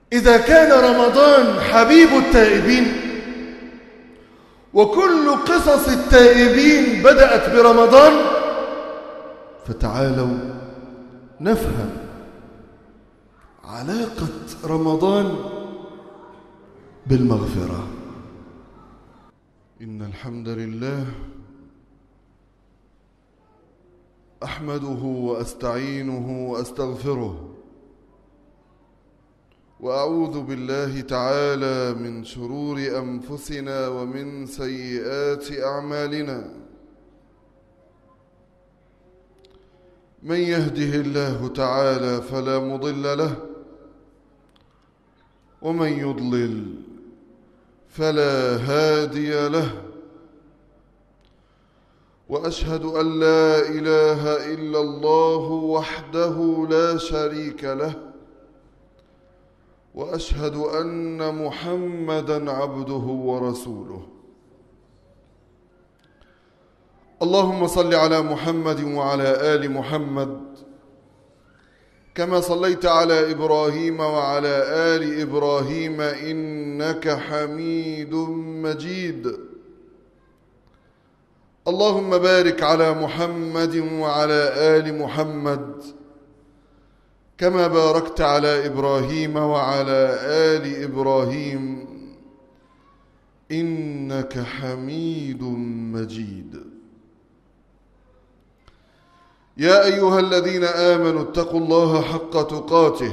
إذا كان رمضان حبيب التائبين وكل قصص التائبين بدأت برمضان، فتعالوا نفهم علاقة رمضان بالمغفرة. إن الحمد لله أحمده وأستعينه وأستغفره، وأعوذ بالله تعالى من شرور أنفسنا ومن سيئات أعمالنا. من يهده الله تعالى فلا مضل له، ومن يضلل فلا هادي له، وأشهد أن لا إله إلا الله وحده لا شريك له، وأشهد أن محمدًا عبده ورسوله. اللهم صل على محمد وعلى آل محمد كما صليت على إبراهيم وعلى آل إبراهيم إنك حميد مجيد. اللهم بارك على محمد وعلى آل محمد كما باركت على إبراهيم وعلى آل إبراهيم إنك حميد مجيد. يا أيها الذين آمنوا اتقوا الله حق تقاته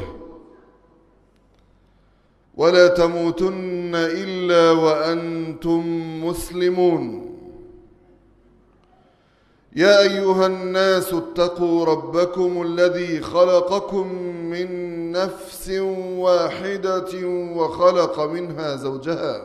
ولا تموتن إلا وأنتم مسلمون. يا أيها الناس اتقوا ربكم الذي خلقكم من نفس واحدة وخلق منها زوجها،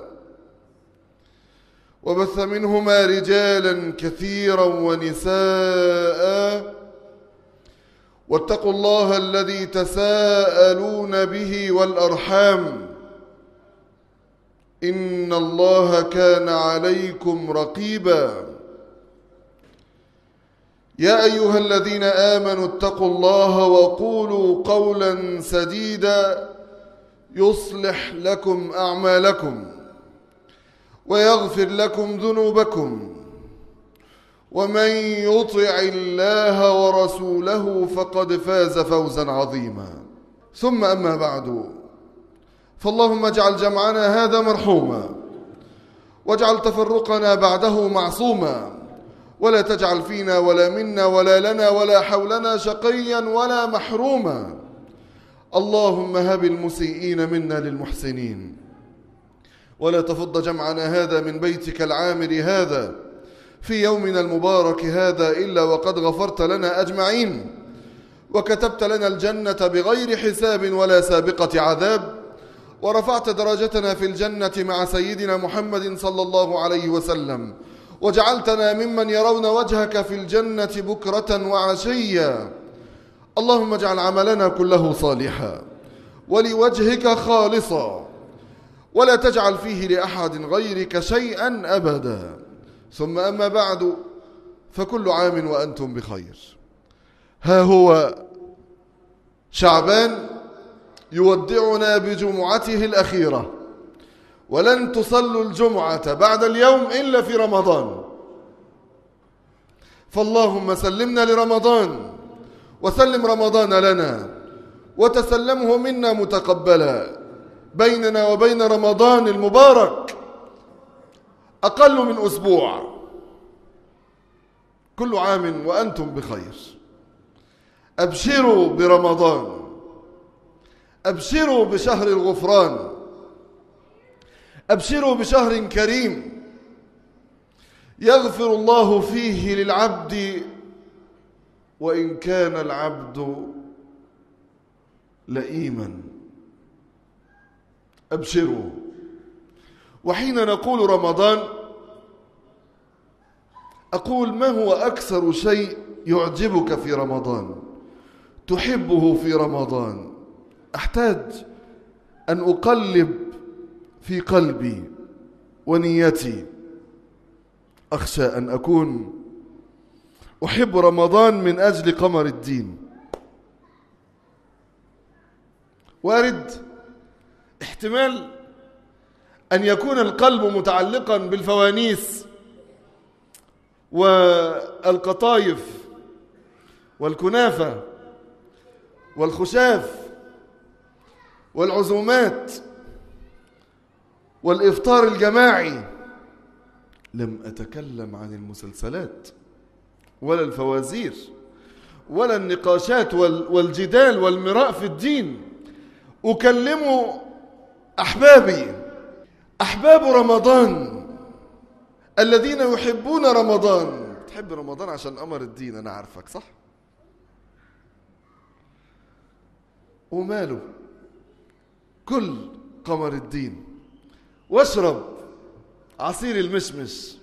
وبث منهما رجالا كثيرا ونساء، واتقوا الله الذي تساءلون به والأرحام إن الله كان عليكم رقيبا. يا أيها الذين آمنوا اتقوا الله وقولوا قولا سديدا يصلح لكم أعمالكم ويغفر لكم ذنوبكم، ومن يطع الله ورسوله فقد فاز فوزا عظيما. ثم أما بعد، فاللهم اجعل جمعنا هذا مرحوما، واجعل تفرقنا بعده معصوما، ولا تجعل فينا ولا منا ولا لنا ولا حولنا شقيا ولا محروما. اللهم هب المسيئين منا للمحسنين، ولا تفض جمعنا هذا من بيتك العامر هذا في يومنا المبارك هذا إلا وقد غفرت لنا أجمعين، وكتبت لنا الجنة بغير حساب ولا سابقة عذاب، ورفعت درجتنا في الجنة مع سيدنا محمد صلى الله عليه وسلم، وجعلتنا ممن يرون وجهك في الجنة بكرة وعشيا. اللهم اجعل عملنا كله صالحا ولوجهك خالصا، ولا تجعل فيه لأحد غيرك شيئا أبدا. ثم أما بعد، فكل عام وأنتم بخير. ها هو شعبان يودعنا بجمعته الأخيرة، ولن تصلوا الجمعة بعد اليوم إلا في رمضان. فاللهم سلمنا لرمضان، وسلم رمضان لنا، وتسلمه منا متقبلا. بيننا وبين رمضان المبارك أقل من أسبوع. كل عام وأنتم بخير. أبشروا برمضان، أبشروا بشهر الغفران، أبشروا بشهر كريم يغفر الله فيه للعبد وإن كان العبد لئيما. أبشروا. وحين نقول رمضان، أقول: ما هو أكثر شيء يعجبك في رمضان، تحبه في رمضان؟ أحتاج أن أقلب في قلبي ونيتي. أخشى أن أكون أحب رمضان من أجل قمر الدين. وارد احتمال أن يكون القلب متعلقا بالفوانيس والقطايف والكنافة والخشاف والعزومات والإفطار الجماعي. لم أتكلم عن المسلسلات ولا الفوازير ولا النقاشات والجدال والمراء في الدين. أكلم أحبابي، أحباب رمضان الذين يحبون رمضان. تحب رمضان عشان أمر الدين، أنا عارفك صح؟ وماله، كل قمر الدين واشرب عصير المشمش،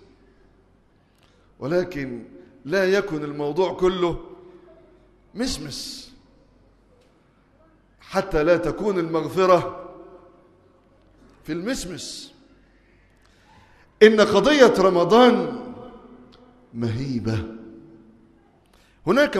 ولكن لا يكن الموضوع كله مشمش حتى لا تكون المغفرة في المشمش. إن قضية رمضان مهيبة. هناك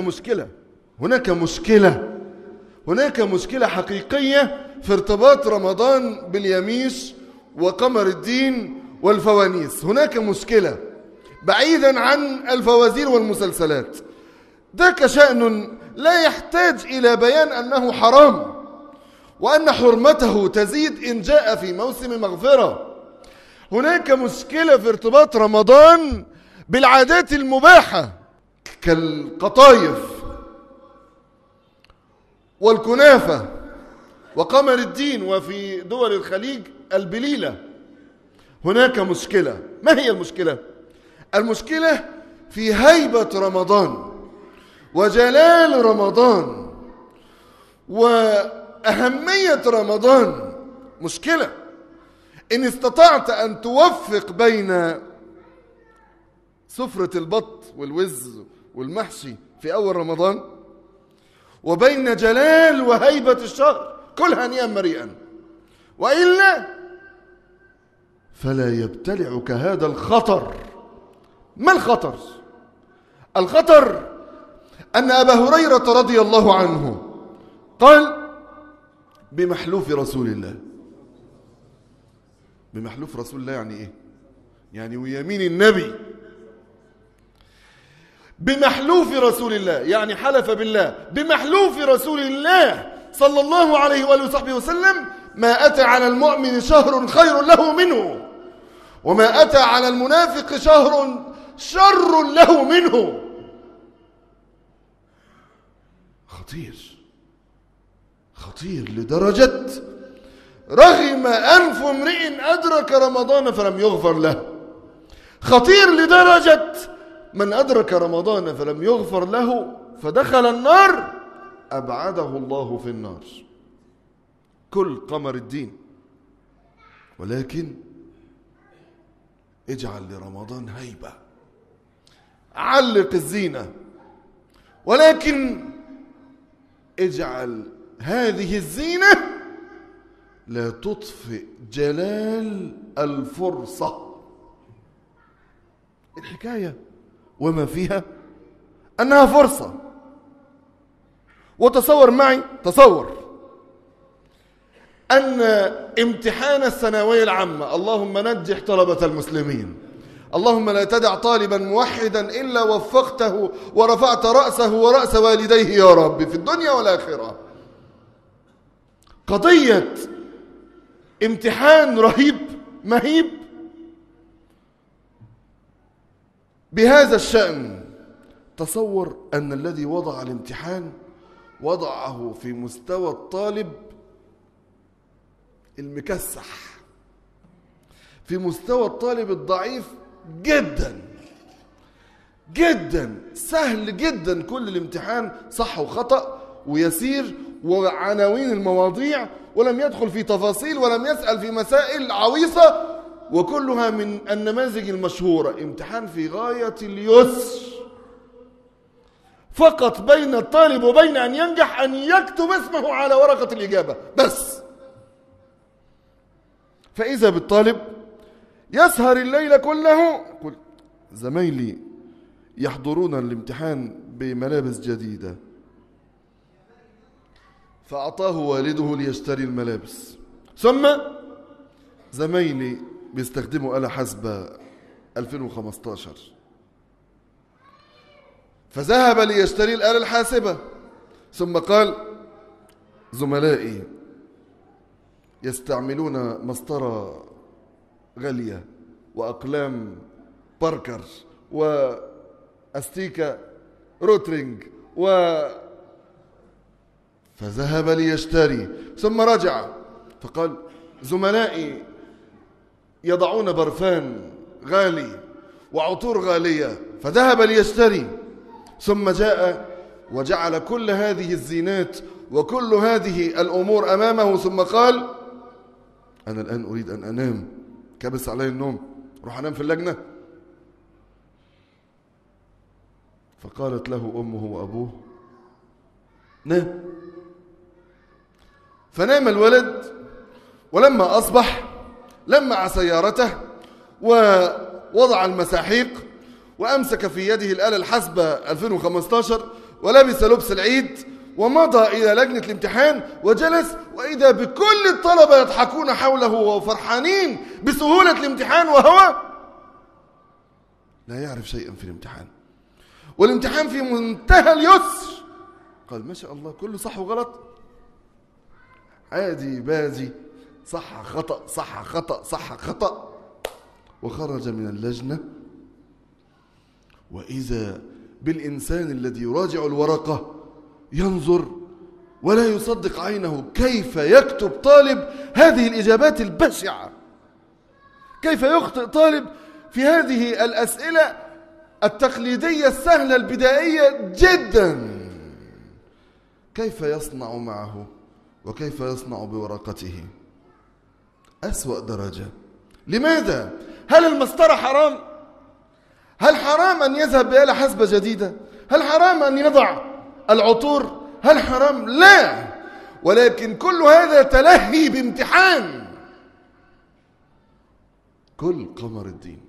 مشكلة حقيقية في ارتباط رمضان باليميش وقمر الدين والفوانيس. هناك مشكلة بعيدا عن الفوازير والمسلسلات. ذاك شأن لا يحتاج إلى بيان أنه حرام، وأن حرمته تزيد إن جاء في موسم مغفرة. هناك مشكلة في ارتباط رمضان بالعادات المباحة كالقطايف والكنافة وقمر الدين، وفي دول الخليج البليلة. هناك مشكلة. ما هي المشكلة؟ المشكلة في هيبة رمضان وجلال رمضان وأهمية رمضان. مشكلة إن استطعت أن توفق بين سفرة البط والوز والمحشي في أول رمضان وبين جلال وهيبة الشهر، كل هنيئا مريئا، وإلا فلا يبتلعك هذا الخطر. ما الخطر؟ الخطر أن أبا هريرة رضي الله عنه قال بمحلوف رسول الله. بمحلوف رسول الله يعني إيه؟ يعني ويمين النبي. بمحلوف رسول الله يعني حلف بالله. بمحلوف رسول الله صلى الله عليه وآله وصحبه وسلم: ما أتى على المؤمن شهر خير له منه، وما أتى على المنافق شهر شر له منه. خطير لدرجة رغم أنف امرئ أدرك رمضان فلم يغفر له. خطير لدرجة من أدرك رمضان فلم يغفر له فدخل النار أبعده الله في النار. كل قمر الدين، ولكن اجعل لرمضان هيبة. علق الزينة، ولكن اجعل هذه الزينة لا تطفئ جلال الفرصة. الحكاية وما فيها أنها فرصة. وتصور معي، تصور أن امتحان الثانوية العامة، اللهم نجح طلبة المسلمين، اللهم لا تدع طالبا موحدا إلا وفقته ورفعت رأسه ورأس والديه يا رب في الدنيا والآخرة. قضية امتحان رهيب مهيب بهذا الشأن. تصور أن الذي وضع الامتحان وضعه في مستوى الطالب المكسح، في مستوى الطالب الضعيف جدا جدا. سهل جدا كل الامتحان صح وخطأ ويسير وعناوين المواضيع، ولم يدخل في تفاصيل ولم يسأل في مسائل عويصة، وكلها من النماذج المشهورة. امتحان في غاية اليسر، فقط بين الطالب وبين أن ينجح أن يكتب اسمه على ورقة الإجابة بس. فإذا بالطالب يسهر الليل كله. زمايلي يحضرون الامتحان بملابس جديدة، فأعطاه والده ليشتري الملابس، ثم زمايلي بيستخدموا آلة حاسبة 2015، فذهب ليشتري الآلة الحاسبة، ثم قال زملائي يستعملون مسطرة غالية وأقلام باركر وأستيكة روترينج فذهب ليشتري، ثم رجع فقال زملائي يضعون برفان غالي وعطور غالية، فذهب ليشتري، ثم جاء وجعل كل هذه الزينات وكل هذه الأمور أمامه، ثم قال أنا الآن أريد أن أنام، كبس علي النوم، روح أنام في اللجنة. فقالت له أمه وأبوه نام. فنام الولد، ولما أصبح لمع سيارته ووضع المساحيق وأمسك في يده الآلة الحاسبة 2015 ولبس لبس العيد ومضى إلى لجنة الامتحان وجلس، وإذا بكل الطلبة يضحكون حوله وفرحانين بسهولة الامتحان وهو لا يعرف شيئا في الامتحان، والامتحان في منتهى اليسر. قال ما شاء الله كله صح وغلط، عادي بازي، صح خطأ صح خطأ صح خطأ. وخرج من اللجنة وإذا بالإنسان الذي يراجع الورقة ينظر ولا يصدق عينه، كيف يكتب طالب هذه الإجابات البشعة، كيف يخطئ طالب في هذه الأسئلة التقليدية السهلة البدائية جدا، كيف يصنع معه وكيف يصنع بورقته أسوأ درجة. لماذا؟ هل المسطرة حرام؟ هل حرام أن يذهب بآلة حاسبة جديدة؟ هل حرام أن يضع العطور؟ هل حرام؟ لا، ولكن كل هذا تلهي بامتحان. كل قمر الدين،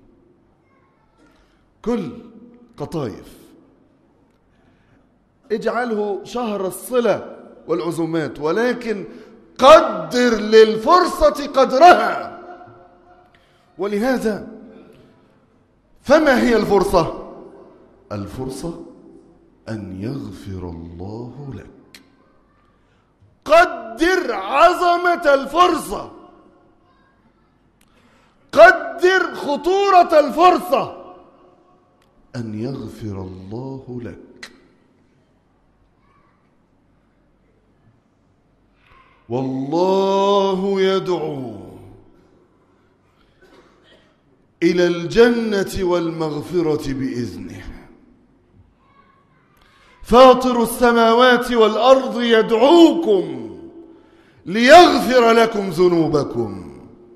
كل قطايف، اجعله شهر الصلة والعزومات، ولكن قدر للفرصة قدرها. ولهذا فما هي الفرصة؟ الفرصة أن يغفر الله لك. قدر عظمة الفرصة، قدر خطورة الفرصة، أن يغفر الله لك. والله يدعو إلى الجنة والمغفرة بإذنه. فاطر السماوات والأرض يدعوكم ليغفر لكم ذنوبكم،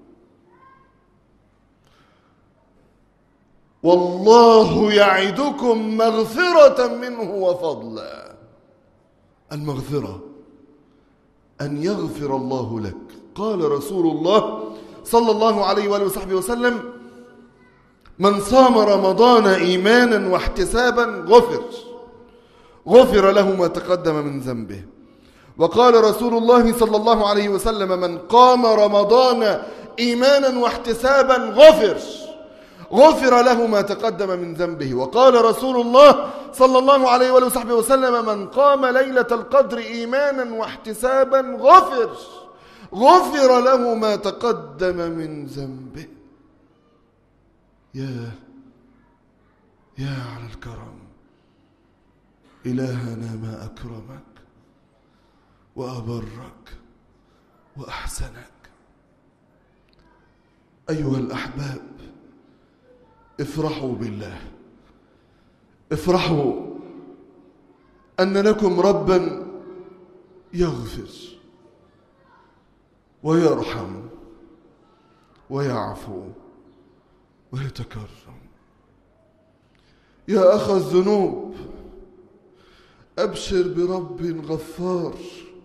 والله يعدكم مغفرة منه وفضلا. المغفرة أن يغفر الله لك. قال رسول الله صلى الله عليه وآله وصحبه وسلم من صام رمضان إيمانا واحتسابا غفر له ما تقدم من ذنبه. وقال رسول الله صلى الله عليه وسلم من قام رمضان إيمانا واحتسابا غفر له ما تقدم من ذنبه. وقال رسول الله صلى الله عليه وآله وصحبه وسلم من قام ليلة القدر إيمانا واحتسابا غفر له ما تقدم من ذنبه. يا على الكرم، إلهنا ما أكرمك وأبرك وأحسنك. أيها الأحباب، افرحوا بالله، افرحوا أن لكم ربا يغفر ويرحم ويعفو ويتكرم. يا أخ الذنوب، أبشر برب غفار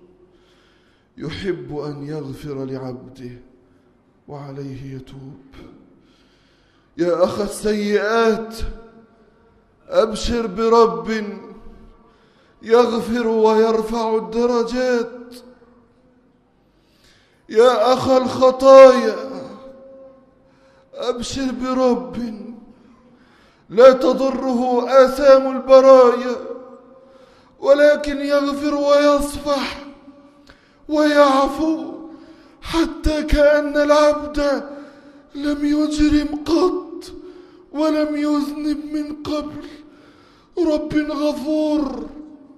يحب أن يغفر لعبده وعليه يتوب. يا أخ السيئات، أبشر برب يغفر ويرفع الدرجات. يا أخ الخطايا، أبشر برب لا تضره آثام البرايا، ولكن يغفر ويصفح ويعفو حتى كأن العبد لم يجرم قط ولم يذنب من قبل. رب غفور.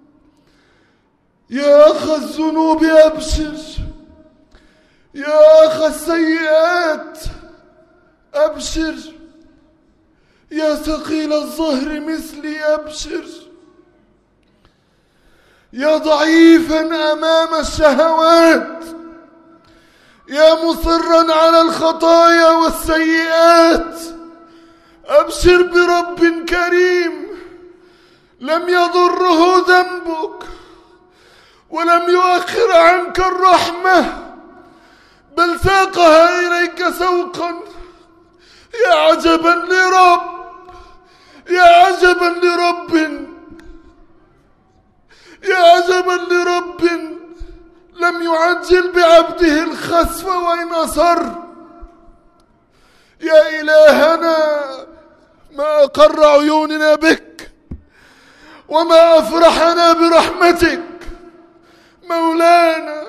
يا أخ الذنوب أبشر، يا أخ السيئات أبشر، يا ثقيل الظهر مثلي أبشر، يا ضعيفا أمام الشهوات، يا مصرا على الخطايا والسيئات، أبشر برب كريم لم يضره ذنبك ولم يؤخر عنك الرحمة، بل ساقها إليك سوقا. يا عجبا لرب، يا عجبا لرب، يا عجبا لرب لم يعجل بعبده الخسف وإن أصر. يا إلهنا، ما أقر عيوننا بك وما أفرحنا برحمتك. مولانا،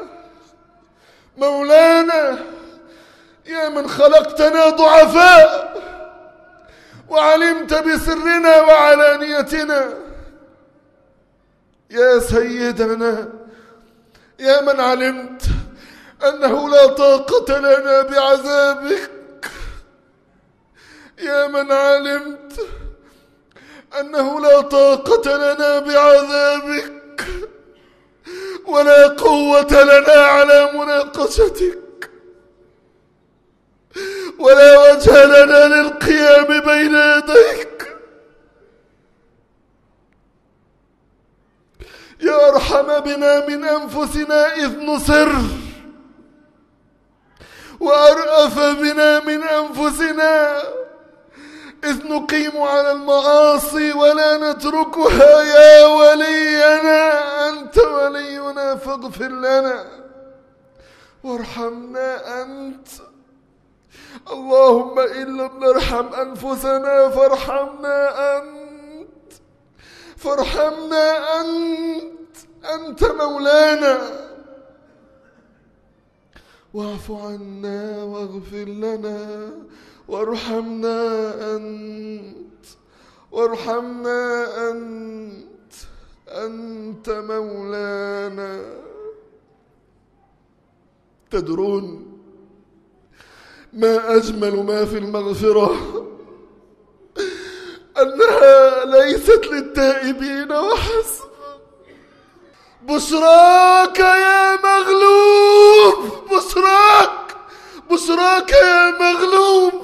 مولانا، يا من خلقتنا ضعفاء وعلمت بسرنا وعلانيتنا. يا سيدنا، يا من علمت أنه لا طاقة لنا بعذابك، يا من علمت أنه لا طاقة لنا بعذابك ولا قوة لنا على مناقشتك ولا وجه لنا للقيام بين يديك. يا أرحم بنا من أنفسنا إذ نصر، وأرأف بنا من أنفسنا إذ نقيم على المعاصي ولا نتركها. يا ولينا، أنت ولينا فاغفر لنا وارحمنا أنت. اللهم إن لم نرحم أنفسنا فارحمنا أنت، فارحمنا أنت، أنت مولانا. واعف عنا واغفر لنا وارحمنا أنت، وارحمنا أنت، أنت مولانا. تدرون ما أجمل ما في المغفرة؟ أنها ليست للتائبين وحسب. بشراك يا مغلوب، بشراك، بشراك يا مغلوب.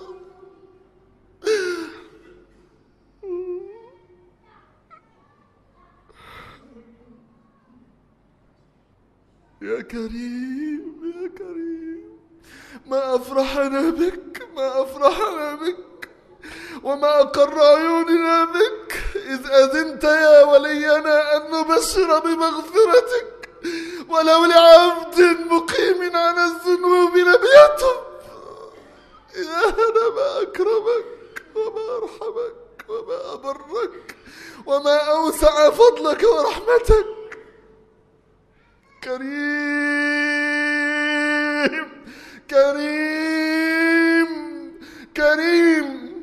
يا كريم، يا كريم، ما أفرحنا بك، ما أفرحنا بك وما أقر عيوننا بك إذ أذنت يا ولينا أن نبشر بمغفرتك ولو لعبد مقيم على الذنوب لم يتب. إلهنا، ما أكرمك وما أرحمك وما أبرك وما أوسع فضلك ورحمتك. كريم، كريم، كريم،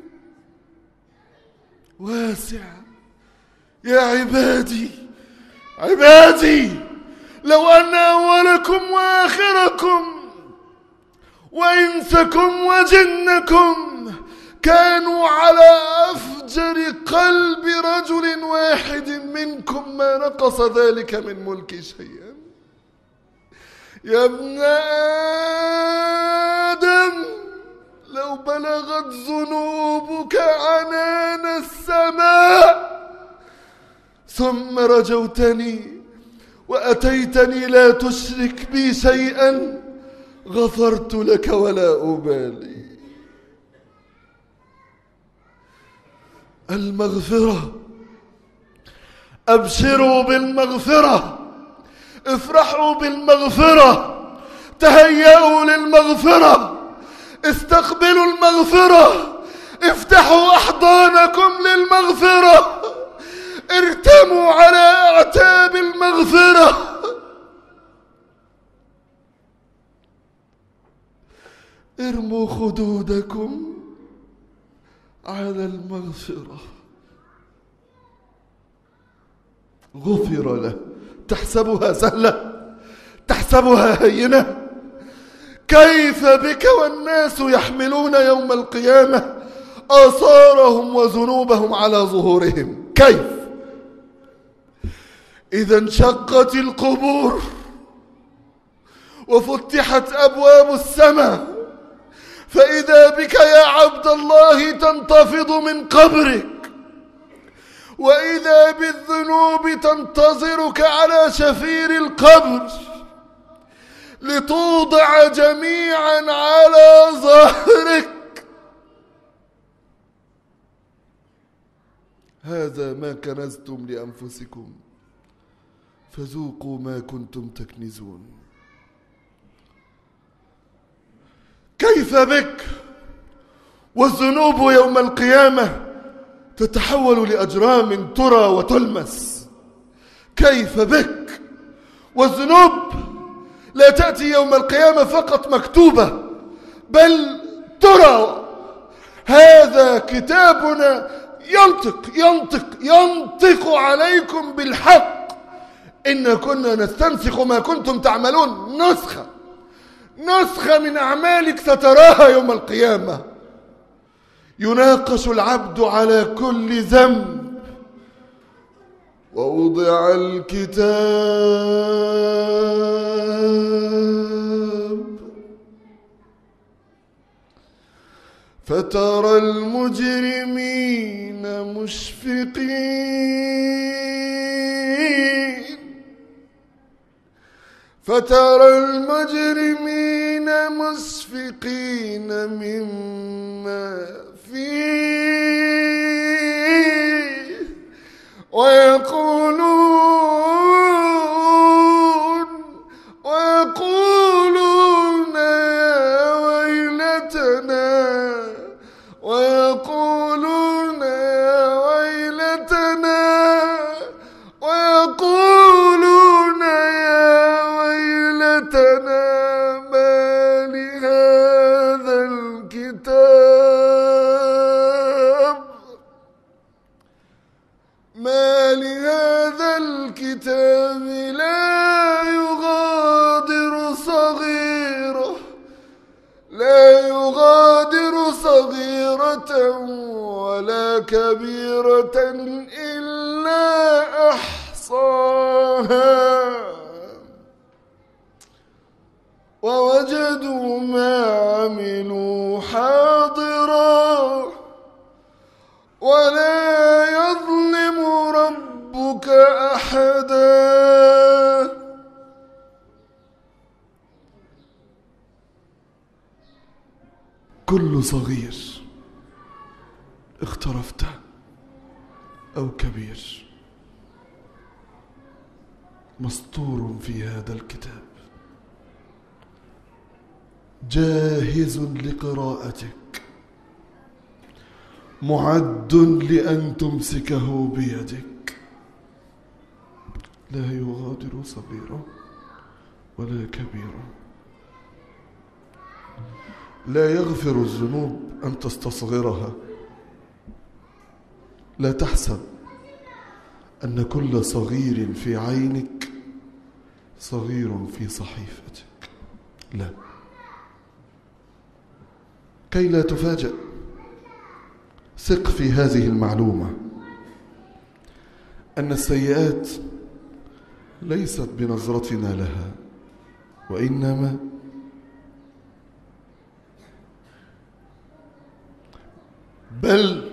واسع. يا عبادي، عبادي، لو أن أولكم وآخركم وإنسكم وجنكم كانوا على أفجر قلب رجل واحد منكم ما نقص ذلك من ملكي شيئا. يا ابن آدم، لو بلغت ذنوبك عنان السماء ثم رجوتني وأتيتني لا تشرك بي شيئا غفرت لك ولا أبالي. المغفرة، أبشروا بالمغفرة، افرحوا بالمغفرة، تهيئوا للمغفرة، استقبلوا المغفرة، افتحوا أحضانكم للمغفرة، ارتموا على أعتاب المغفرة. ارموا خدودكم على المغفرة. غفر له. تحسبها سهلة؟ تحسبها هينة؟ كيف بك والناس يحملون يوم القيامة آثارهم وذنوبهم على ظهورهم؟ كيف إذا انشقت القبور وفتحت أبواب السماء، فإذا بك يا عبد الله تنتفض من قبرك، وإذا بالذنوب تنتظرك على شفير القبر لتوضع جميعا على ظهرك. هذا ما كنزتم لأنفسكم فذوقوا ما كنتم تكنزون. كيف بك والذنوب يوم القيامة تتحول لأجرام ترى وتلمس؟ كيف بك والذنوب لا تأتي يوم القيامة فقط مكتوبة بل ترى؟ هذا كتابنا ينطق عليكم بالحق. إن كنا نستنسخ ما كنتم تعملون. نسخة من أعمالك ستراها يوم القيامة. يناقش العبد على كل ذنب. ووضع الكتاب فترى المجرمين مشفقين مما فيه ويقولون يا ويلتنا ما لهذا الكتاب لا يغادر صغيرة ولا كبيرة إلا أحصاها ووجدوا ما عملوا حاضرا ولا يظلم ربك أحدا. كل صغير اقترفته أو كبير مسطور في هذا الكتاب جاهز لقراءتك، معد لأن تمسكه بيدك، لا يغادر صغيرة ولا كبيرة. لا يغفر الذنوب أن تستصغرها. لا تحسب أن كل صغير في عينك صغير في صحيفتك، لا، كي لا تفاجأ. ثق في هذه المعلومة أن السيئات ليست بنظرتنا لها، وإنما بل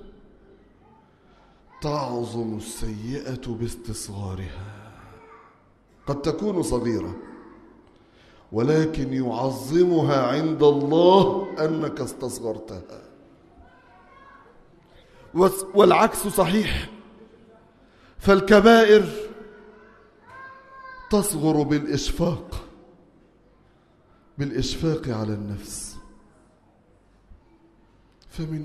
تعظم السيئة باستصغارها. قد تكون صغيرة ولكن يعظمها عند الله أنك استصغرتها، والعكس صحيح. فالكبائر تصغر بالإشفاق بالإشفاق على النفس. فمن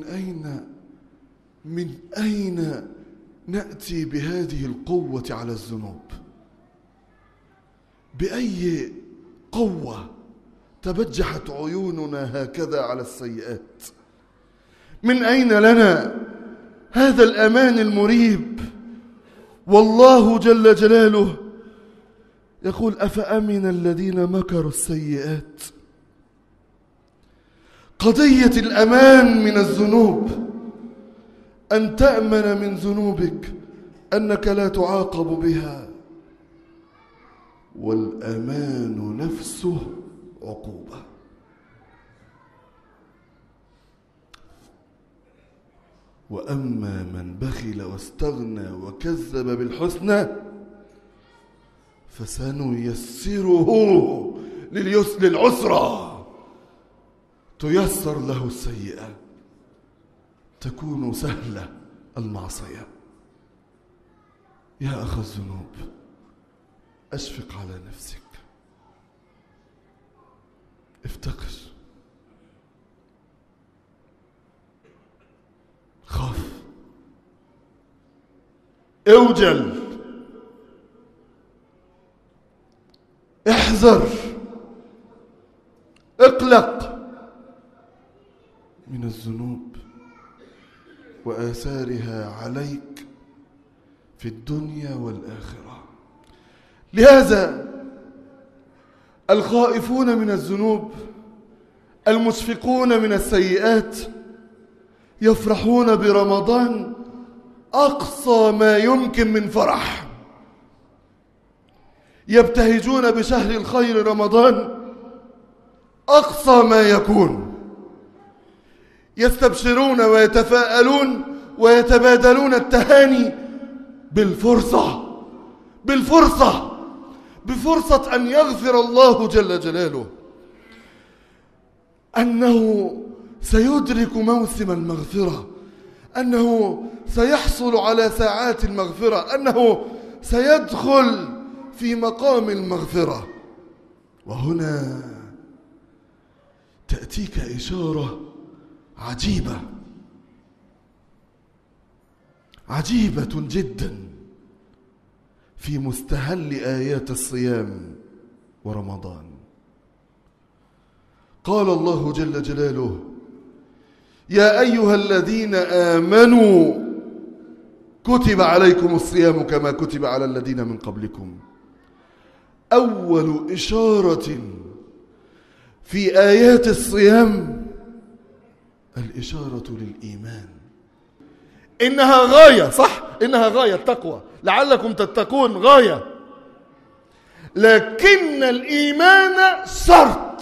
أين نأتي بهذه القوة على الذنوب؟ بأي قوة تبجحت عيوننا هكذا على السيئات؟ من أين لنا هذا الأمان المريب؟ والله جل جلاله يقول: أفأمن الذين مكروا السيئات. قضية الأمان من الذنوب، أن تأمن من ذنوبك أنك لا تعاقب بها، والأمان نفسه عقوبة. وأما من بخل واستغنى وكذب بالحسنى فسنيسره للعسرى. تيسر له السيئة، تكون سهلة المعصية. يا أخ الذنوب، أشفق على نفسك، افتقر، خاف، اوجل، احذر، اقلق من الذنوب وآثارها عليك في الدنيا والآخرة. لهذا الخائفون من الذنوب المشفقون من السيئات يفرحون برمضان أقصى ما يمكن من فرح، يبتهجون بشهر الخير رمضان أقصى ما يكون، يستبشرون ويتفاءلون ويتبادلون التهاني بفرصة أن يغفر الله جل جلاله، أنه سيدرك موسم المغفرة، أنه سيحصل على ساعات المغفرة، أنه سيدخل في مقام المغفرة. وهنا تأتيك إشارة عجيبة جدا في مستهل آيات الصيام ورمضان. قال الله جل جلاله: يا أيها الذين آمنوا كتب عليكم الصيام كما كتب على الذين من قبلكم. أول إشارة في آيات الصيام الإشارة للإيمان. إنها غاية، صح؟ إنها غاية التقوى، لعلكم تتقون، غاية، لكن الإيمان شرط.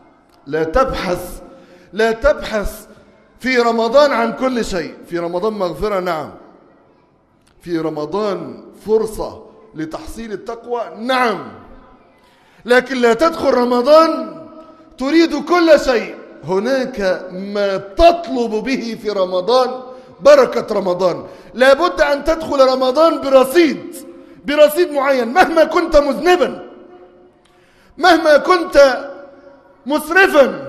لا تبحث في رمضان عن كل شيء. في رمضان مغفرة، نعم. في رمضان فرصة لتحصيل التقوى، نعم. لكن لا تدخل رمضان تريد كل شيء. هناك ما تطلب به في رمضان بركة رمضان. لابد أن تدخل رمضان برصيد معين، مهما كنت مذنبا، مهما كنت مسرفا،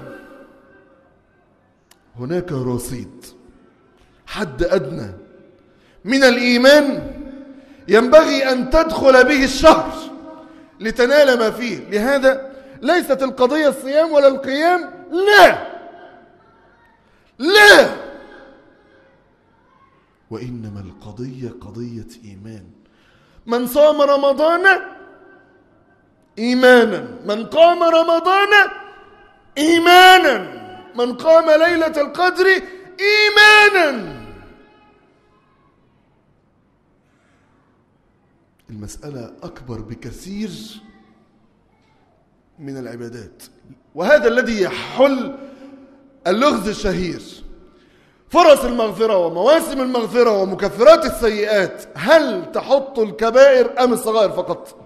هناك رصيد، حد أدنى من الإيمان ينبغي أن تدخل به الشهر لتنال ما فيه. لهذا ليست القضية الصيام ولا القيام، لا، وإنما القضية قضية إيمان. من صام رمضان إيمانا، من قام رمضان إيمانا، من قام ليلة القدر إيمانا. المسألة أكبر بكثير من العبادات، وهذا الذي يحل اللغز الشهير. فرص المغفرة ومواسم المغفرة ومكفرات السيئات، هل تحط الكبائر أم الصغائر فقط؟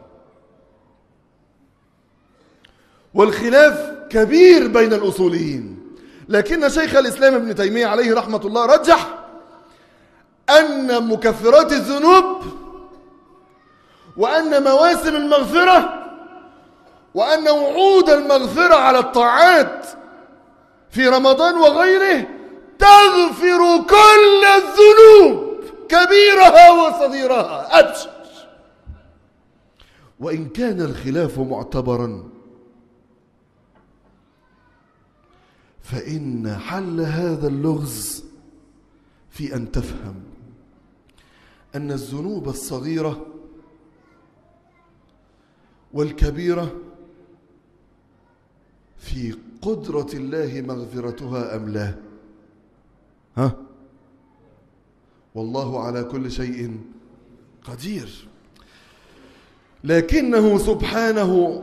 والخلاف كبير بين الأصوليين، لكن شيخ الإسلام ابن تيمية عليه رحمة الله رجح أن مكفرات الذنوب وأن مواسم المغفرة وأن وعود المغفرة على الطاعات في رمضان وغيره تغفر كل الذنوب كبيرها وصغيرها. أبشر. وإن كان الخلاف معتبرا فإن حل هذا اللغز في أن تفهم أن الذنوب الصغيرة والكبيرة في قدرة الله مغفرتها أم لا؟ والله على كل شيء قدير. لكنه سبحانه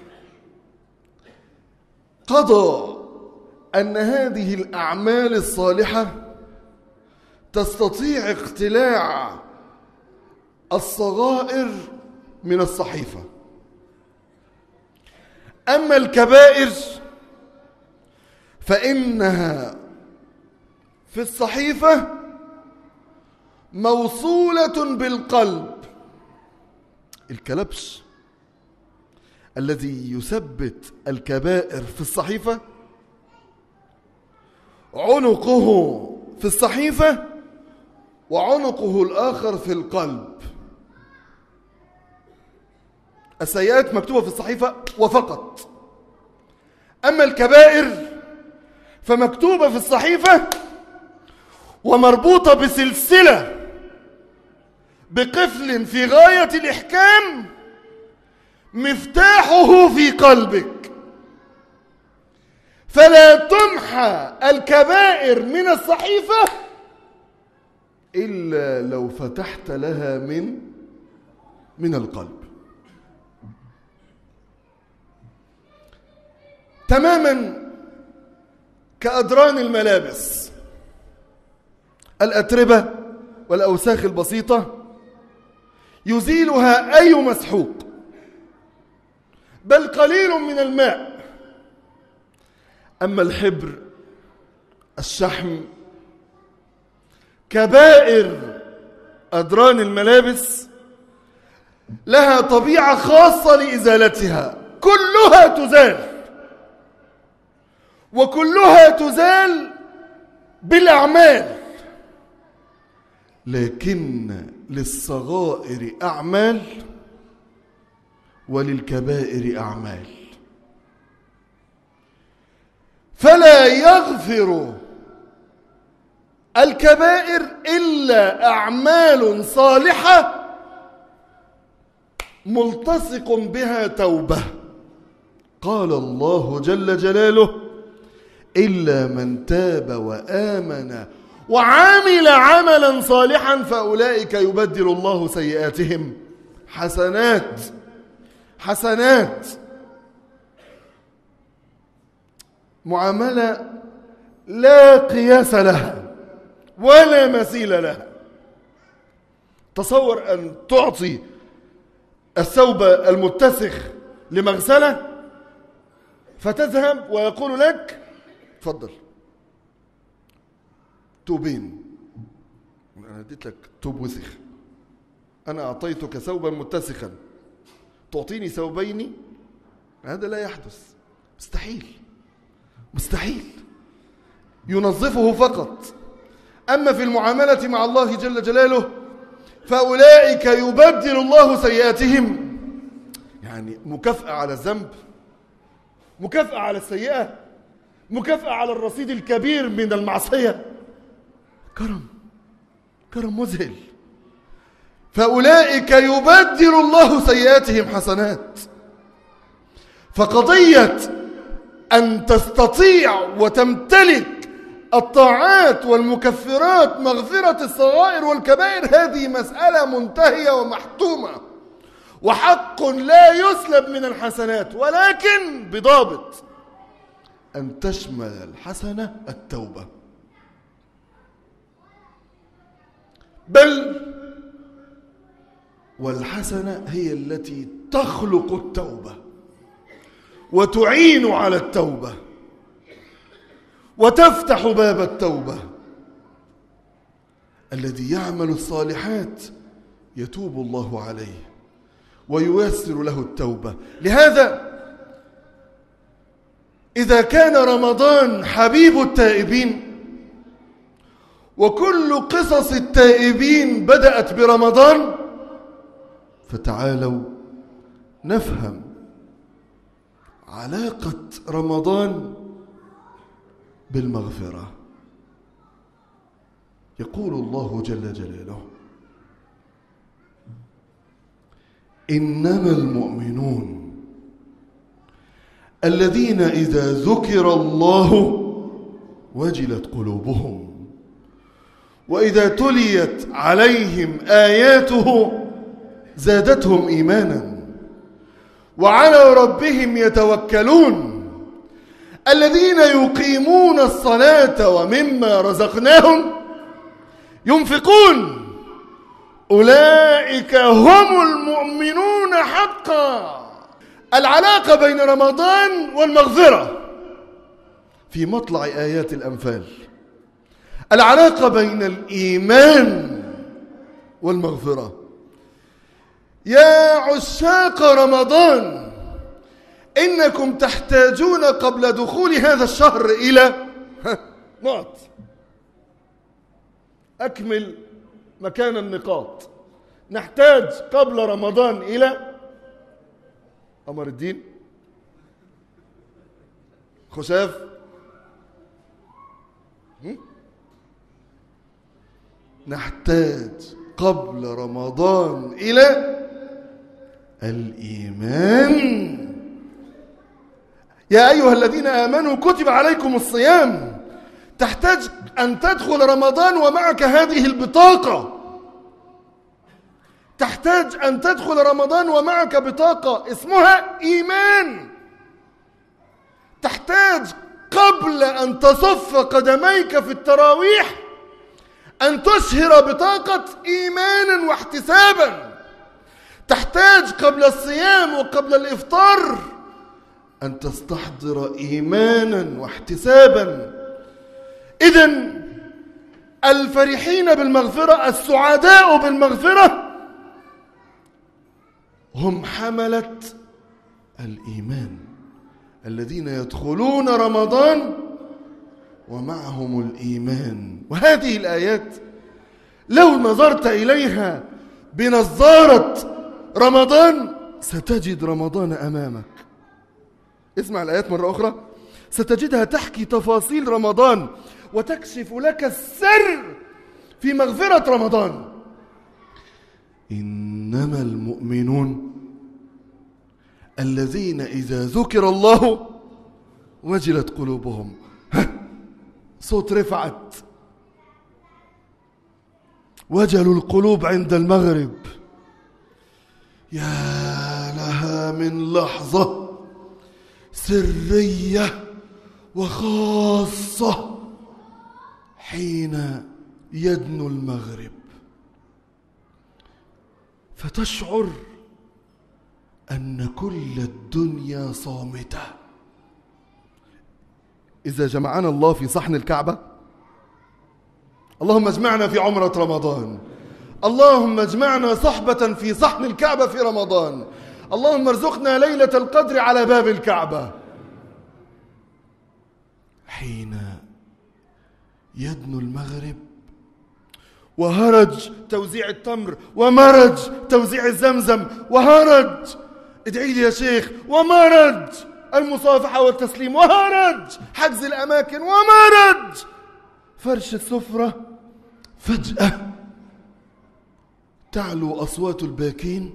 قضى أن هذه الأعمال الصالحة تستطيع اقتلاع الصغائر من الصحيفة. أما الكبائر فإنها في الصحيفة موصولة بالقلب. الكلبش الذي يثبت الكبائر في الصحيفة عنقه في الصحيفة وعنقه الآخر في القلب. السيئات مكتوبة في الصحيفة وفقط، أما الكبائر فمكتوبة في الصحيفة ومربوطة بسلسلة بقفل في غاية الإحكام مفتاحه في قلبك، فلا تمحى الكبائر من الصحيفة إلا لو فتحت لها من القلب. تماما كأدران الملابس، الأتربة والأوساخ البسيطة يزيلها أي مسحوق بل قليل من الماء. أما الحبر، الشحم، كبائر أدران الملابس لها طبيعة خاصة لإزالتها، كلها تزال وكلها تزال بالأعمال، لكن للصغائر أعمال وللكبائر أعمال. فلا يغفر الكبائر إلا أعمال صالحة ملتصق بها توبة. قال الله جل جلاله: إلا من تاب وآمن وعمل عملا صالحا فأولئك يبدل الله سيئاتهم حسنات. حسنات، معاملة لا قياس لها ولا مثيل لها. تصور أن تعطي الثوب المتسخ لمغسلة فتذهب ويقول لك: تفضل توبين. أنا اديت لك توب وسخ، أنا أعطيتك ثوبا متسخا، تعطيني ثوبين؟ هذا لا يحدث، مستحيل مستحيل. ينظفه فقط. أما في المعاملة مع الله جل جلاله فأولئك يبدل الله سيئاتهم، يعني مكافأة على الذنب، مكافأة على السيئة، مكافأة على الرصيد الكبير من المعصية. كرم مذهل. فأولئك يبدل الله سيئاتهم حسنات. فقضية أن تستطيع وتمتلك الطاعات والمكفرات، مغفرة الصغائر والكبائر، هذه مسألة منتهية ومحتومة، وحق لا يسلب من الحسنات، ولكن بضابط: أن تشمل الحسنة التوبة. بل والحسنة هي التي تخلق التوبة وتعين على التوبة وتفتح باب التوبة. الذي يعمل الصالحات يتوب الله عليه وييسر له التوبة. لهذا إذا كان رمضان حبيب التائبين وكل قصص التائبين بدأت برمضان، فتعالوا نفهم علاقة رمضان بالمغفرة. يقول الله جل جلاله: إنما المؤمنون الذين إذا ذكر الله وجلت قلوبهم وإذا تليت عليهم آياته زادتهم إيمانا وعلى ربهم يتوكلون الذين يقيمون الصلاة ومما رزقناهم ينفقون أولئك هم المؤمنون حقا. العلاقة بين رمضان والمغفرة في مطلع آيات الأنفال، العلاقة بين الإيمان والمغفرة. يا عشاق رمضان، إنكم تحتاجون قبل دخول هذا الشهر إلى نقط. أكمل مكان النقاط. نحتاج قبل رمضان إلى قمر الدين خشاف، نحتاج قبل رمضان إلى الإيمان. يا أيها الذين آمنوا كتب عليكم الصيام. تحتاج أن تدخل رمضان ومعك هذه البطاقة. تحتاج أن تدخل رمضان ومعك بطاقة اسمها إيمان. تحتاج قبل أن تصف قدميك في التراويح أن تشهر بطاقة إيمانا واحتسابا. تحتاج قبل الصيام وقبل الإفطار أن تستحضر إيمانا واحتسابا. إذن الفرحين بالمغفرة، السعداء بالمغفرة، هم حملة الإيمان الذين يدخلون رمضان ومعهم الإيمان. وهذه الآيات لو نظرت إليها بنظارة رمضان ستجد رمضان أمامك. اسمع الآيات مرة أخرى، ستجدها تحكي تفاصيل رمضان وتكشف لك السر في مغفرة رمضان. إنما المؤمنون الذين إذا ذكر الله وجلت قلوبهم. صوت رفعت، وجل القلوب عند المغرب. يا لها من لحظة سرية وخاصة حين يدنو المغرب، فتشعر أن كل الدنيا صامتة. إذا جمعنا الله في صحن الكعبة، اللهم اجمعنا في عمرة رمضان، اللهم اجمعنا صحبة في صحن الكعبة في رمضان، اللهم ارزقنا ليلة القدر على باب الكعبة. حين يدنو المغرب وهرج توزيع التمر ومرج توزيع الزمزم وهرج ادعي لي يا شيخ ومرج المصافحة والتسليم وهرج حجز الأماكن ومرج فرش السفرة، فجأة تعلو أصوات الباكين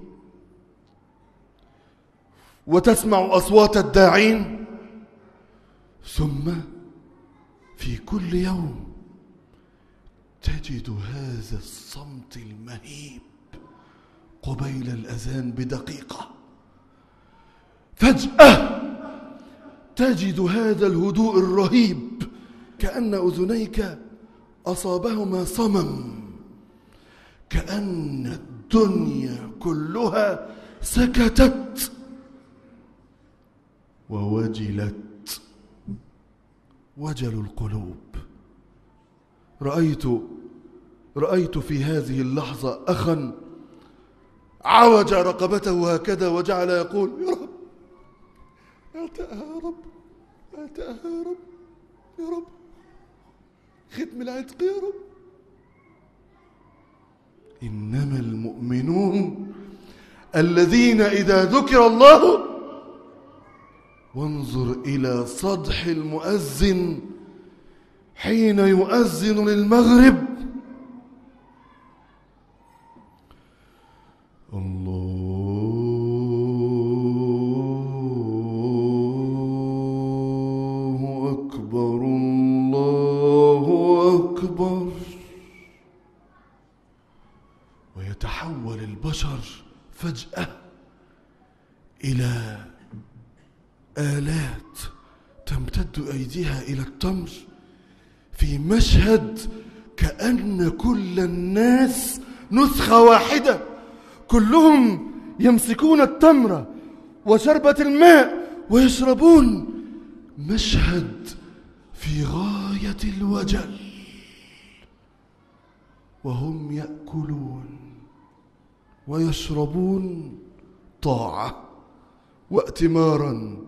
وتسمع أصوات الداعين، ثم في كل يوم تجد هذا الصمت المهيب قبيل الأذان بدقيقة. فجأة تجد هذا الهدوء الرهيب كأن أذنيك أصابهما صمم، كأن الدنيا كلها سكتت ووجلت، وجل القلوب. رأيت في هذه اللحظة أخا عوج رقبته هكذا وجعل يقول: يا رب اعتقها يا رب، يا رب، ختم العتق يا رب. إنما المؤمنون الذين إذا ذكر الله، وانظر إلى صدح المؤذن حين يؤذن للمغرب: الله أكبر، الله أكبر. ويتحول البشر فجأة إلى آلات تمتد أيديها إلى التمر في مشهد كأن كل الناس نسخة واحدة، كلهم يمسكون التمر وشربة الماء ويشربون. مشهد في غاية الوجل، وهم يأكلون ويشربون طاعة وائتمارا،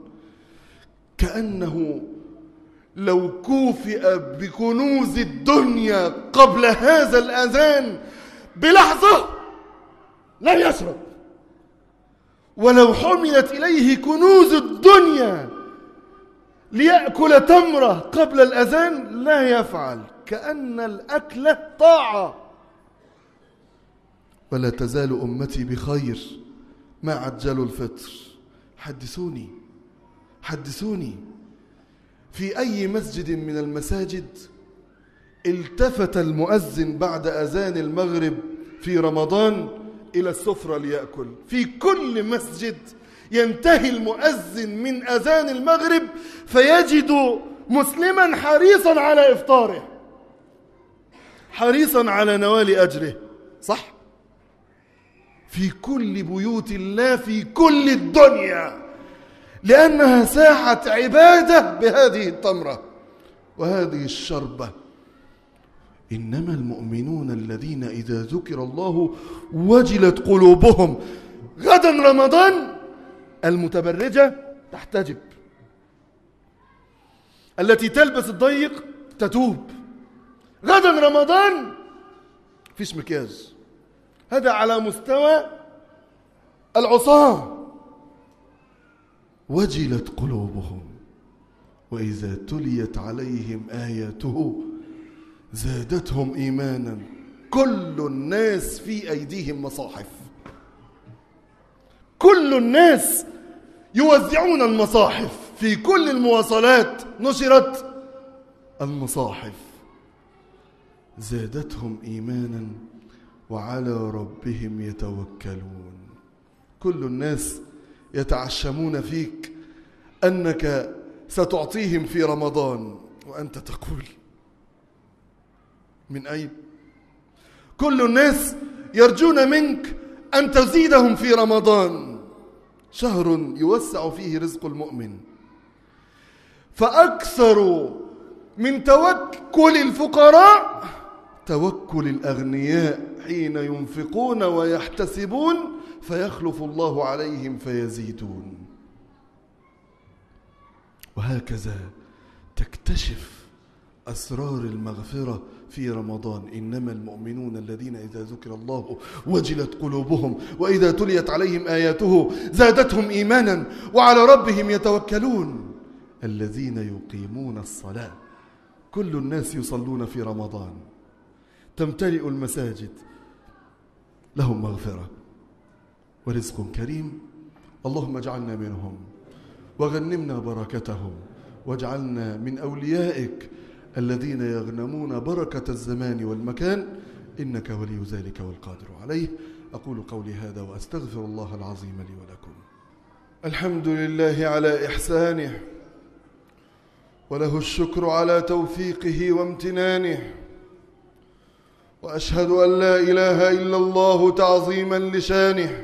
كأنه لو كوفئ بكنوز الدنيا قبل هذا الأذان بلحظة لا يشرب، ولو حملت إليه كنوز الدنيا ليأكل تمرة قبل الأذان لا يفعل، كأن الأكل طاعة. ولا تزال أمتي بخير ما عجلوا الفطر. حدثوني حدثوني، في أي مسجد من المساجد التفت المؤذن بعد أذان المغرب في رمضان إلى السفرة ليأكل؟ في كل مسجد ينتهي المؤذن من أذان المغرب فيجد مسلما حريصا على إفطاره، حريصا على نوال أجره. صح؟ في كل بيوت الله في كل الدنيا، لأنها ساحة عبادة بهذه التمرة وهذه الشربة. إنما المؤمنون الذين إذا ذكر الله وجلت قلوبهم. غدا رمضان، المتبرجة تحتجب، التي تلبس الضيق تتوب. غدا رمضان فيش مكياج. هذا على مستوى العصاة. وجلت قلوبهم وإذا تليت عليهم آياته زادتهم إيمانا. كل الناس في أيديهم مصاحف، كل الناس يوزعون المصاحف، في كل المواصلات نشرت المصاحف. زادتهم إيمانا وعلى ربهم يتوكلون. كل الناس يتعشمون فيك أنك ستعطيهم في رمضان وأنت تقول من أين؟ كل الناس يرجون منك أن تزيدهم في رمضان، شهر يوسع فيه رزق المؤمن. فأكثر من توكل الفقراء توكل الأغنياء حين ينفقون ويحتسبون فيخلف الله عليهم فيزيدون. وهكذا تكتشف أسرار المغفرة في رمضان. إنما المؤمنون الذين إذا ذكر الله وجلت قلوبهم وإذا تليت عليهم آياته زادتهم إيمانا وعلى ربهم يتوكلون. الذين يقيمون الصلاة. كل الناس يصلون في رمضان، تمتلئ المساجد، لهم مغفرة ورزق كريم. اللهم اجعلنا منهم وغنمنا بركتهم، واجعلنا من أوليائك الذين يغنمون بركة الزمان والمكان، إنك ولي ذلك والقادر عليه. أقول قولي هذا وأستغفر الله العظيم لي ولكم. الحمد لله على إحسانه، وله الشكر على توفيقه وامتنانه، وأشهد أن لا إله إلا الله تعظيما لشانه،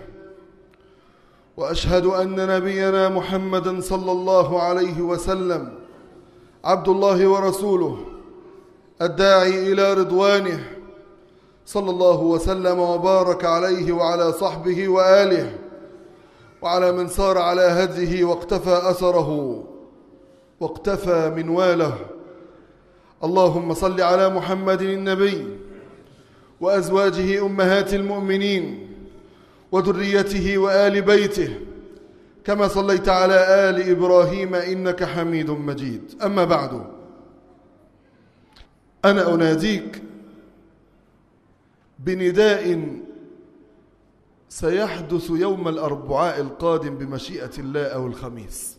وأشهد أن نبينا محمدا صلى الله عليه وسلم عبد الله ورسوله الداعي إلى رضوانه، صلى الله وسلم وبارك عليه وعلى صحبه وآله وعلى من سار على هديه واقتفى أثره واقتفى منواله. اللهم صل على محمد النبي وأزواجه أمهات المؤمنين وذريته وآل بيته كما صليت على آل إبراهيم إنك حميد مجيد. أما بعد، أنا أناديك بنداء سيحدث يوم الأربعاء القادم بمشيئة الله أو الخميس.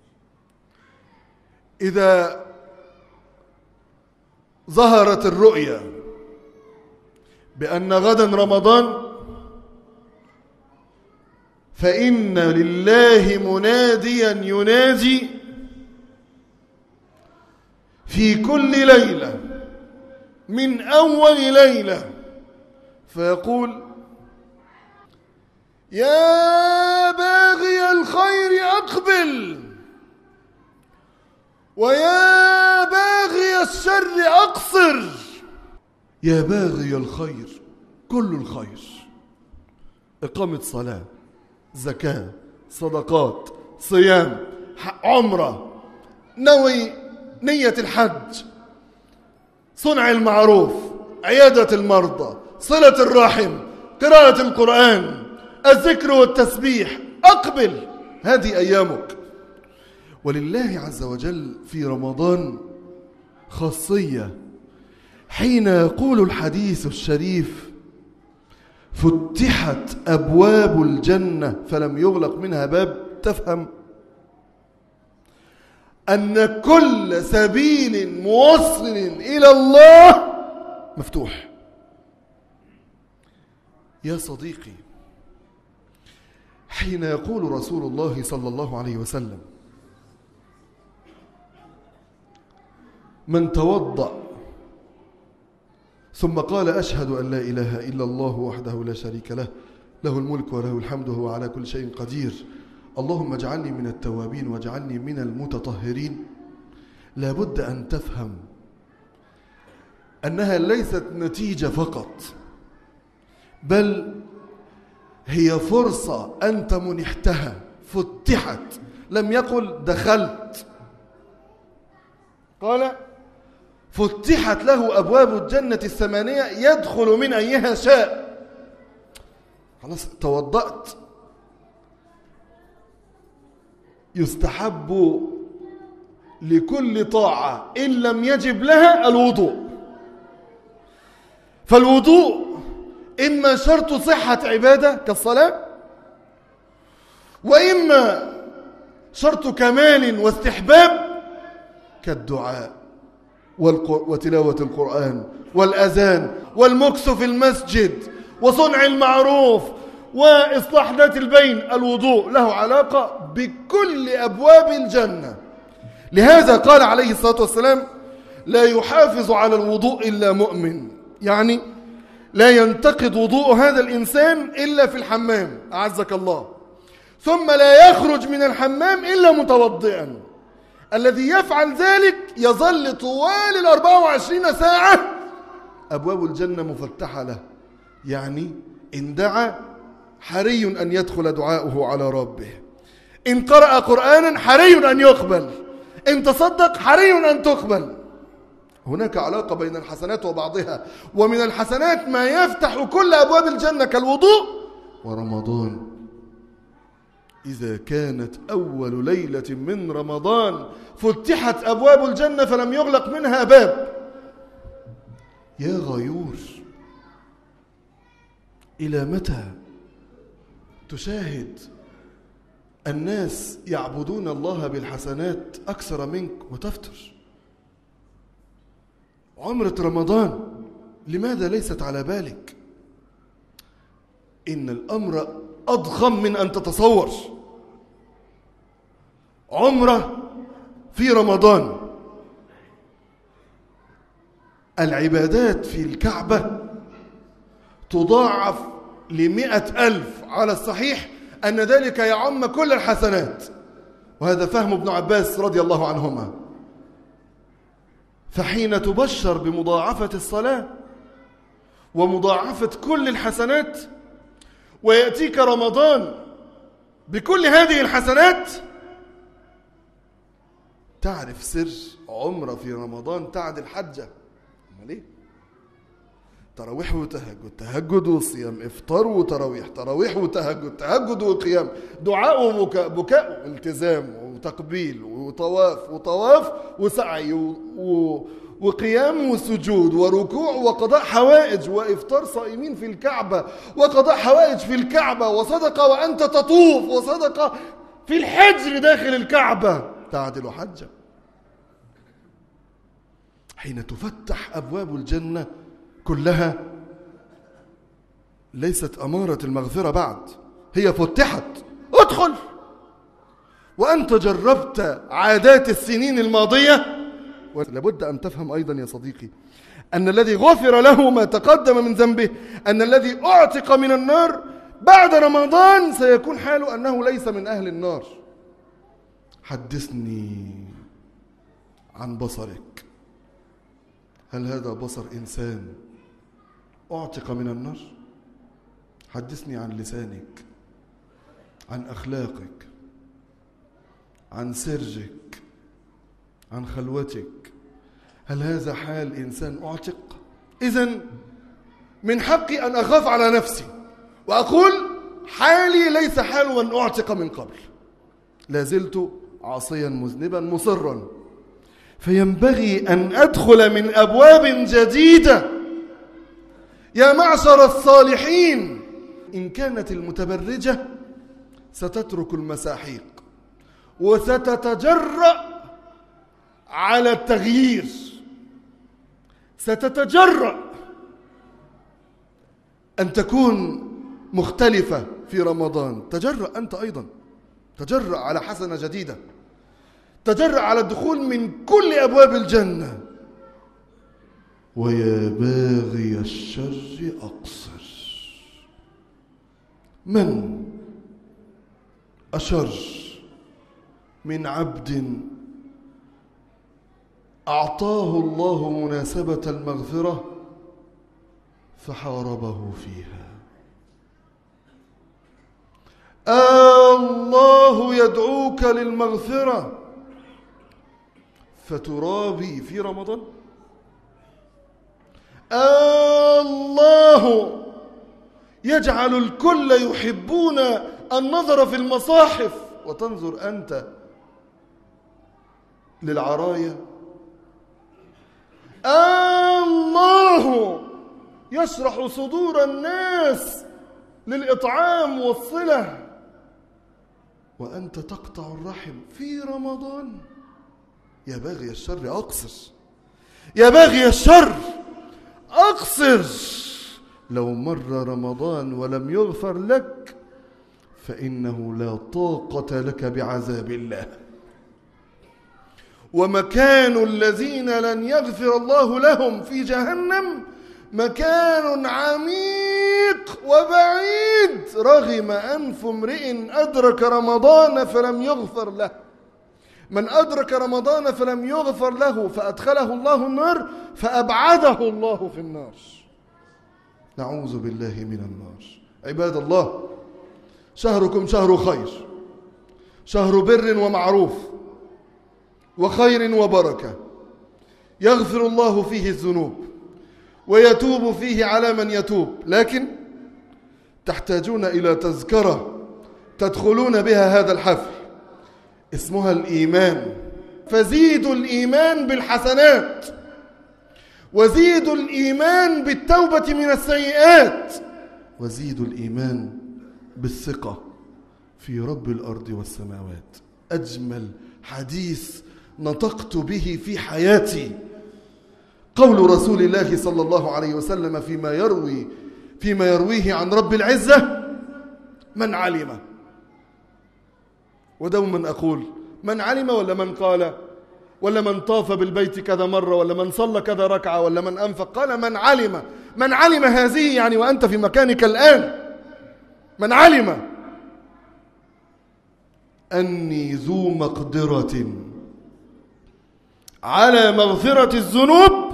إذا ظهرت الرؤيا بأن غدا رمضان، فإن لله مناديا ينادي في كل ليلة من أول ليلة فيقول: يا باغي الخير أقبل، ويا باغي الشر أقصر. يا باغي الخير، كل الخير، إقامة صلاة، زكاة، صدقات، صيام، عمرة، نية الحج، صنع المعروف، عيادة المرضى، صلة الرحم، قراءة القرآن، الذكر والتسبيح. أقبل، هذه أيامك. ولله عز وجل في رمضان خاصية، حين يقول الحديث الشريف: فتحت أبواب الجنة فلم يغلق منها باب، تفهم أن كل سبيل موصل إلى الله مفتوح. يا صديقي، حين يقول رسول الله صلى الله عليه وسلم: من توضأ ثم قال أشهد أن لا إله إلا الله وحده لا شريك له، له الملك وله الحمد وهو على كل شيء قدير، اللهم اجعلني من التوابين واجعلني من المتطهرين، لابد أن تفهم أنها ليست نتيجة فقط، بل هي فرصة أنت منحتها. فتحت، لم يقل دخلت، قال فتحت له أبواب الجنة الثمانية يدخل من أيها شاء. خلاص توضأت، يستحب لكل طاعة إن لم يجب لها الوضوء. فالوضوء إما شرط صحة عبادة كالصلاة، وإما شرط كمال واستحباب كالدعاء وتلاوة القرآن والأذان والمكث في المسجد وصنع المعروف وإصلاح ذات البين. الوضوء له علاقة بكل أبواب الجنة. لهذا قال عليه الصلاة والسلام: لا يحافظ على الوضوء إلا مؤمن، يعني لا ينتقض وضوء هذا الإنسان إلا في الحمام، أعزك الله، ثم لا يخرج من الحمام إلا متوضئا. الذي يفعل ذلك يظل طوال 24 ساعة أبواب الجنة مفتحة له، يعني إن دعا حري أن يدخل دعاؤه على ربه، إن قرأ قرآنا حري أن يقبل، إن تصدق حري أن تقبل. هناك علاقة بين الحسنات وبعضها، ومن الحسنات ما يفتح كل أبواب الجنة كالوضوء. ورمضان إذا كانت أول ليلة من رمضان فتحت أبواب الجنة فلم يغلق منها باب. يا غيور، إلى متى تشاهد الناس يعبدون الله بالحسنات أكثر منك وتفتر؟ عمرة رمضان لماذا ليست على بالك؟ إن الأمر أضخم من أن تتصور. عمرة في رمضان، العبادات في الكعبة تضاعف ل100,000 على الصحيح، أن ذلك يعم كل الحسنات، وهذا فهم ابن عباس رضي الله عنهما. فحين تبشر بمضاعفة الصلاة ومضاعفة كل الحسنات، ويأتيك رمضان بكل هذه الحسنات، تعرف سر عمرة في رمضان تعدل حجة. امال ايه؟ تراويح وتهجد، تهجد وصيام، افطار وتراويح، تراويح وتهجد، تهجد وقيام، دعاء وبكاء، بكاء والتزام وتقبيل وطواف وسعي وقيام وسجود وركوع وقضاء حوائج وإفطار صائمين في الكعبة وقضاء حوائج في الكعبة وصدقة وأنت تطوف وصدقة في الحجر داخل الكعبة تعدل حجة. حين تفتح أبواب الجنة كلها ليست أمارة المغفرة بعد، هي فتحت، ادخل وأنت جربت عادات السنين الماضية. ولابد أن تفهم أيضا يا صديقي أن الذي غفر له ما تقدم من ذنبه، أن الذي أعتق من النار بعد رمضان سيكون حاله أنه ليس من أهل النار. حدثني عن بصرك، هل هذا بصر إنسان أعتق من النار؟ حدثني عن لسانك، عن أخلاقك، عن سرجك، عن خلوتك، هل هذا حال إنسان أعتق؟ إذن من حقي أن أخاف على نفسي وأقول حالي ليس حال من أعتق من قبل، لازلت عاصيا مذنبا مصرا، فينبغي أن أدخل من أبواب جديدة. يا معشر الصالحين، إن كانت المتبرجة ستترك المساحيق وستتجرأ على التغيير، ستتجرأ أن تكون مختلفة في رمضان. تجرأ أنت أيضا، تجرأ على حسنة جديدة، تجرأ على الدخول من كل أبواب الجنة. ويا باغي الشر أقصر. من أشر من عبد أعطاه الله مناسبة المغفرة فحاربه فيها؟ الله يدعوك للمغفرة فترابي في رمضان؟ الله يجعل الكل يحبون النظر في المصاحف وتنظر أنت للعرايا؟ الله يشرح صدور الناس للإطعام والصلة وأنت تقطع الرحم في رمضان؟ يا باغي الشر أقصر، يا باغي الشر أقصر. لو مر رمضان ولم يغفر لك فإنه لا طاقة لك بعذاب الله. ومكان الذين لن يغفر الله لهم في جهنم مكان عميق وبعيد، رغم أنف امرئ أدرك رمضان فلم يغفر له. من أدرك رمضان فلم يغفر له فأدخله الله النار فأبعده الله في النار. نعوذ بالله من النار. عباد الله، شهركم شهر خير، شهر بر ومعروف وخير وبركة، يغفر الله فيه الذنوب ويتوب فيه على من يتوب، لكن تحتاجون إلى تذكرة تدخلون بها هذا الحفل اسمها الإيمان. فزيدوا الإيمان بالحسنات، وزيدوا الإيمان بالتوبة من السيئات، وزيدوا الإيمان بالثقة في رب الأرض والسماوات. أجمل حديث نطقت به في حياتي قول رسول الله صلى الله عليه وسلم فيما يرويه عن رب العزة: من علم. ودوما أقول من علم، ولا من قال، ولا من طاف بالبيت كذا مرة، ولا من صلى كذا ركعة، ولا من أنفق. قال من علم. من علم هذه يعني وأنت في مكانك الآن، من علم أني ذو مقدرة على مغفرة الذنوب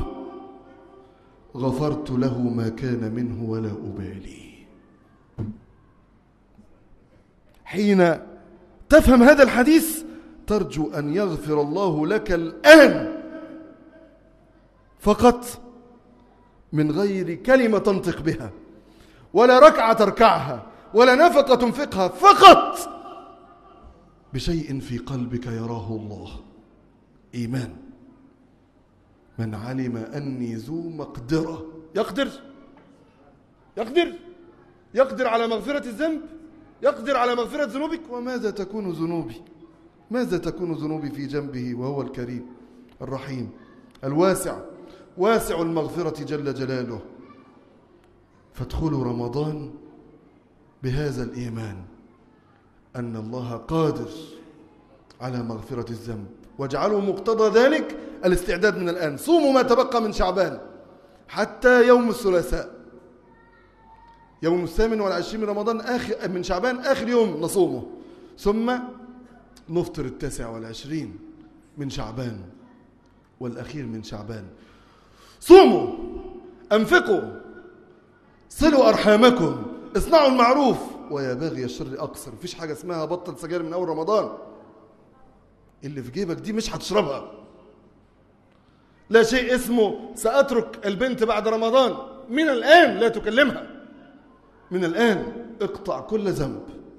غفرت له ما كان منه ولا أبالي. حين تفهم هذا الحديث ترجو أن يغفر الله لك الآن فقط، من غير كلمة تنطق بها، ولا ركعة تركعها، ولا نفقة تنفقها، فقط بشيء في قلبك يراه الله. إيمان. من علم أني ذو مقدرة، يقدر على مغفرة الذنب، يقدر على مغفرة ذنوبك. وماذا تكون ذنوبي؟ ماذا تكون ذنوبي في جنبه وهو الكريم الرحيم الواسع، واسع المغفرة جل جلاله. فادخلوا رمضان بهذا الإيمان أن الله قادر على مغفرة الذنب، واجعلوا مقتضى ذلك الاستعداد من الآن. صوموا ما تبقى من شعبان حتى يوم الثلاثاء، يوم 28 من رمضان من شعبان، آخر يوم نصومه، ثم نفطر 29 من شعبان والأخير من شعبان. صوموا، أنفقوا، صلوا أرحامكم، اصنعوا المعروف، ويا باغي الشر أقصر. مفيش حاجة اسمها بطل سجاير من أول رمضان، اللي في جيبك دي مش هتشربها. لا شيء اسمه سأترك البنت بعد رمضان، من الآن لا تكلمها، من الآن اقطع كل ذنب،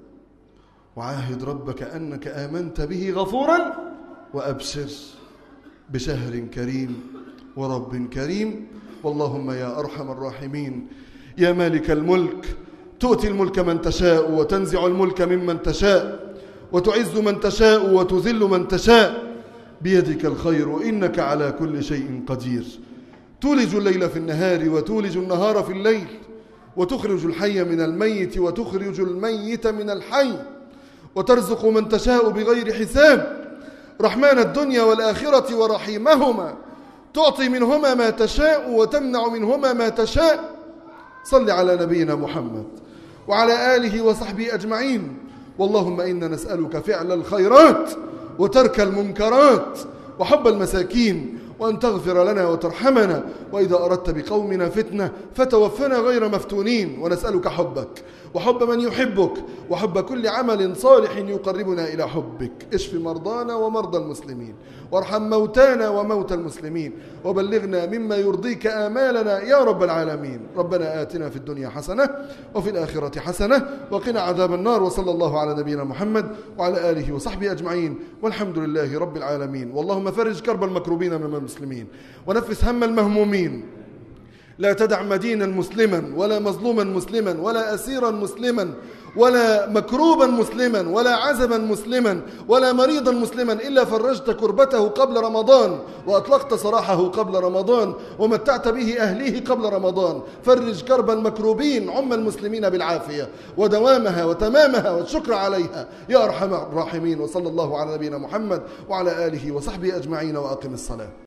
وعاهد ربك أنك آمنت به غفورا، وأبشر بشهر كريم ورب كريم. واللهم يا أرحم الراحمين يا مالك الملك، تؤتي الملك من تشاء وتنزع الملك ممن تشاء، وتعز من تشاء وتذل من تشاء، بيدك الخير إنك على كل شيء قدير. تولج الليل في النهار وتولج النهار في الليل، وتخرج الحي من الميت وتخرج الميت من الحي، وترزق من تشاء بغير حساب. رحمن الدنيا والآخرة ورحيمهما، تعطي منهما ما تشاء وتمنع منهما ما تشاء. صل على نبينا محمد وعلى آله وصحبه أجمعين. واللهم إنا نسألك فعل الخيرات وترك المنكرات وحب المساكين، وأن تغفر لنا وترحمنا، وإذا أردت بقومنا فتنة فتوفنا غير مفتونين. ونسألك حبك وحب من يحبك وحب كل عمل صالح يقربنا إلى حبك. اشف مرضانا ومرضى المسلمين، وارحم موتانا وموتى المسلمين، وبلغنا مما يرضيك آمالنا يا رب العالمين. ربنا آتنا في الدنيا حسنة وفي الآخرة حسنة وقنا عذاب النار. وصلى الله على نبينا محمد وعلى آله وصحبه أجمعين، والحمد لله رب العالمين. واللهم فرج كرب المكروبين من المسلمين، ونفس هم المهمومين. لا تدع مدينا مسلما ولا مظلوما مسلما ولا أسيرا مسلما ولا مكروبا مسلما ولا عزبا مسلما ولا مريضا مسلما إلا فرجت كربته قبل رمضان، وأطلقت سراحه قبل رمضان، ومتعت به أهليه قبل رمضان. فرج كرب المكروبين، عم المسلمين بالعافية ودوامها وتمامها والشكر عليها يا أرحم الراحمين. وصلى الله على نبينا محمد وعلى آله وصحبه أجمعين، وأقم الصلاة.